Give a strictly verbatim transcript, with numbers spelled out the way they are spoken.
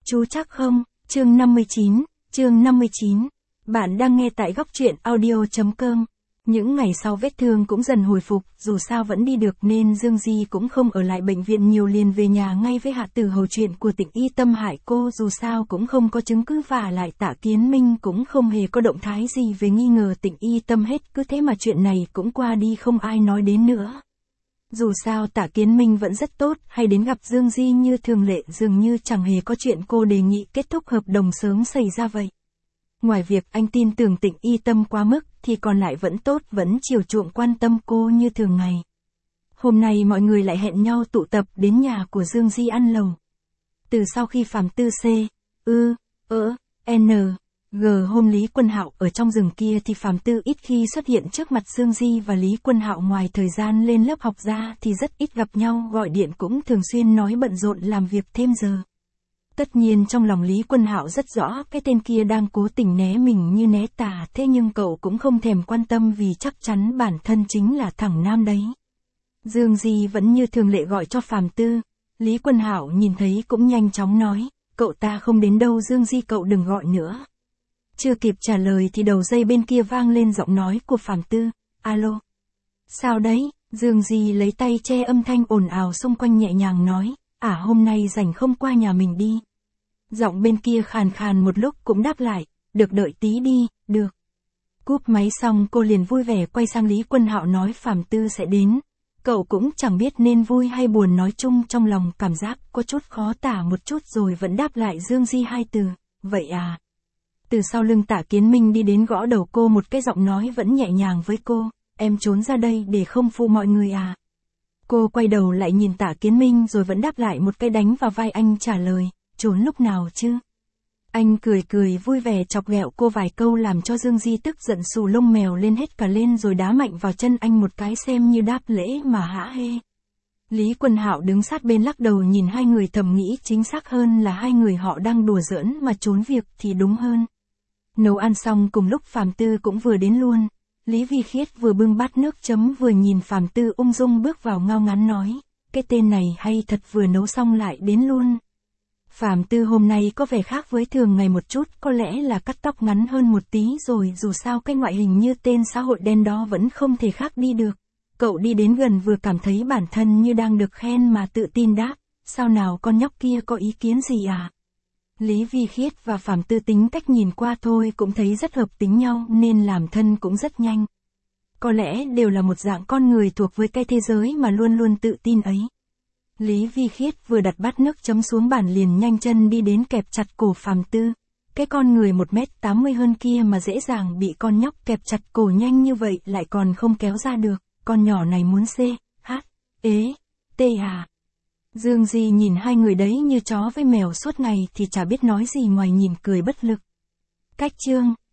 Chú chắc không? Chương năm mươi chín, chương năm mươi chín. Bạn đang nghe tại góc truyện audio chấm com. Những ngày sau vết thương cũng dần hồi phục, dù sao vẫn đi được nên Dương Di cũng không ở lại bệnh viện nhiều, liền về nhà ngay với Hạ Tử Hầu. Chuyện của Tịnh Y Tâm hại cô dù sao cũng không có chứng cứ, và lại Tạ Kiến Minh cũng không hề có động thái gì về nghi ngờ Tịnh Y Tâm hết, cứ thế mà chuyện này cũng qua đi, không ai nói đến nữa. Dù sao Tạ Kiến Minh vẫn rất tốt, hay đến gặp Dương Di như thường lệ, dường như chẳng hề có chuyện cô đề nghị kết thúc hợp đồng sớm xảy ra vậy. Ngoài việc anh tin tưởng Tịnh Y Tâm quá mức, thì còn lại vẫn tốt, vẫn chiều chuộng quan tâm cô như thường ngày. Hôm nay mọi người lại hẹn nhau tụ tập đến nhà của Dương Di ăn lẩu. Từ sau khi Phạm Tư C, ư, ỡ, n, g hôm Lý Quân Hạo ở trong rừng kia thì Phạm Tư ít khi xuất hiện trước mặt Dương Di và Lý Quân Hạo, ngoài thời gian lên lớp học ra thì rất ít gặp nhau, gọi điện cũng thường xuyên nói bận rộn làm việc thêm giờ. Tất nhiên trong lòng Lý Quân Hạo rất rõ cái tên kia đang cố tình né mình như né tà, thế nhưng cậu cũng không thèm quan tâm vì chắc chắn bản thân chính là thằng nam đấy. Dương Di vẫn như thường lệ gọi cho Phạm Tư. Lý Quân Hạo nhìn thấy cũng nhanh chóng nói, cậu ta không đến đâu Dương Di, cậu đừng gọi nữa. Chưa kịp trả lời thì đầu dây bên kia vang lên giọng nói của Phạm Tư. Alo? Sao đấy? Dương Di lấy tay che âm thanh ồn ào xung quanh, nhẹ nhàng nói, à hôm nay rảnh không qua nhà mình đi? Giọng bên kia khàn khàn một lúc cũng đáp lại, được, đợi tí đi, được. Cúp máy xong cô liền vui vẻ quay sang Lý Quân Hạo nói Phạm Tư sẽ đến. Cậu cũng chẳng biết nên vui hay buồn, nói chung trong lòng cảm giác có chút khó tả một chút, rồi vẫn đáp lại Dương Di hai từ, vậy à. Từ sau lưng Tạ Kiến Minh đi đến gõ đầu cô một cái, giọng nói vẫn nhẹ nhàng với cô, em trốn ra đây để không phụ mọi người à. Cô quay đầu lại nhìn Tạ Kiến Minh rồi vẫn đáp lại một cái, đánh vào vai anh trả lời, trốn lúc nào chứ. Anh cười cười vui vẻ chọc ghẹo cô vài câu làm cho Dương Di tức giận xù lông mèo lên hết cả lên, rồi đá mạnh vào chân anh một cái xem như đáp lễ mà hả hê. Lý Quân Hạo đứng sát bên lắc đầu nhìn hai người, thầm nghĩ chính xác hơn là hai người họ đang đùa giỡn mà trốn việc thì đúng hơn. Nấu ăn xong cùng lúc Phạm Tư cũng vừa đến luôn. Lý Vi Khiết vừa bưng bát nước chấm vừa nhìn Phạm Tư ung dung bước vào, ngao ngán nói, cái tên này hay thật, vừa nấu xong lại đến luôn. Phạm Tư hôm nay có vẻ khác với thường ngày một chút, có lẽ là cắt tóc ngắn hơn một tí rồi, dù sao cái ngoại hình như tên xã hội đen đó vẫn không thể khác đi được. Cậu đi đến gần vừa cảm thấy bản thân như đang được khen mà tự tin đáp, sao nào con nhóc kia có ý kiến gì à? Lý Vi Khiết và Phạm Tư tính cách nhìn qua thôi cũng thấy rất hợp tính nhau nên làm thân cũng rất nhanh. Có lẽ đều là một dạng con người thuộc với cái thế giới mà luôn luôn tự tin ấy. Lý Vi Khiết vừa đặt bát nước chấm xuống bàn liền nhanh chân đi đến kẹp chặt cổ Phạm Tư. Cái con người một mét tám mươi hơn kia mà dễ dàng bị con nhóc kẹp chặt cổ nhanh như vậy lại còn không kéo ra được, con nhỏ này muốn C, H, ế, T à. Dương Di nhìn hai người đấy như chó với mèo suốt ngày thì chả biết nói gì ngoài nhìn cười bất lực. Cách chương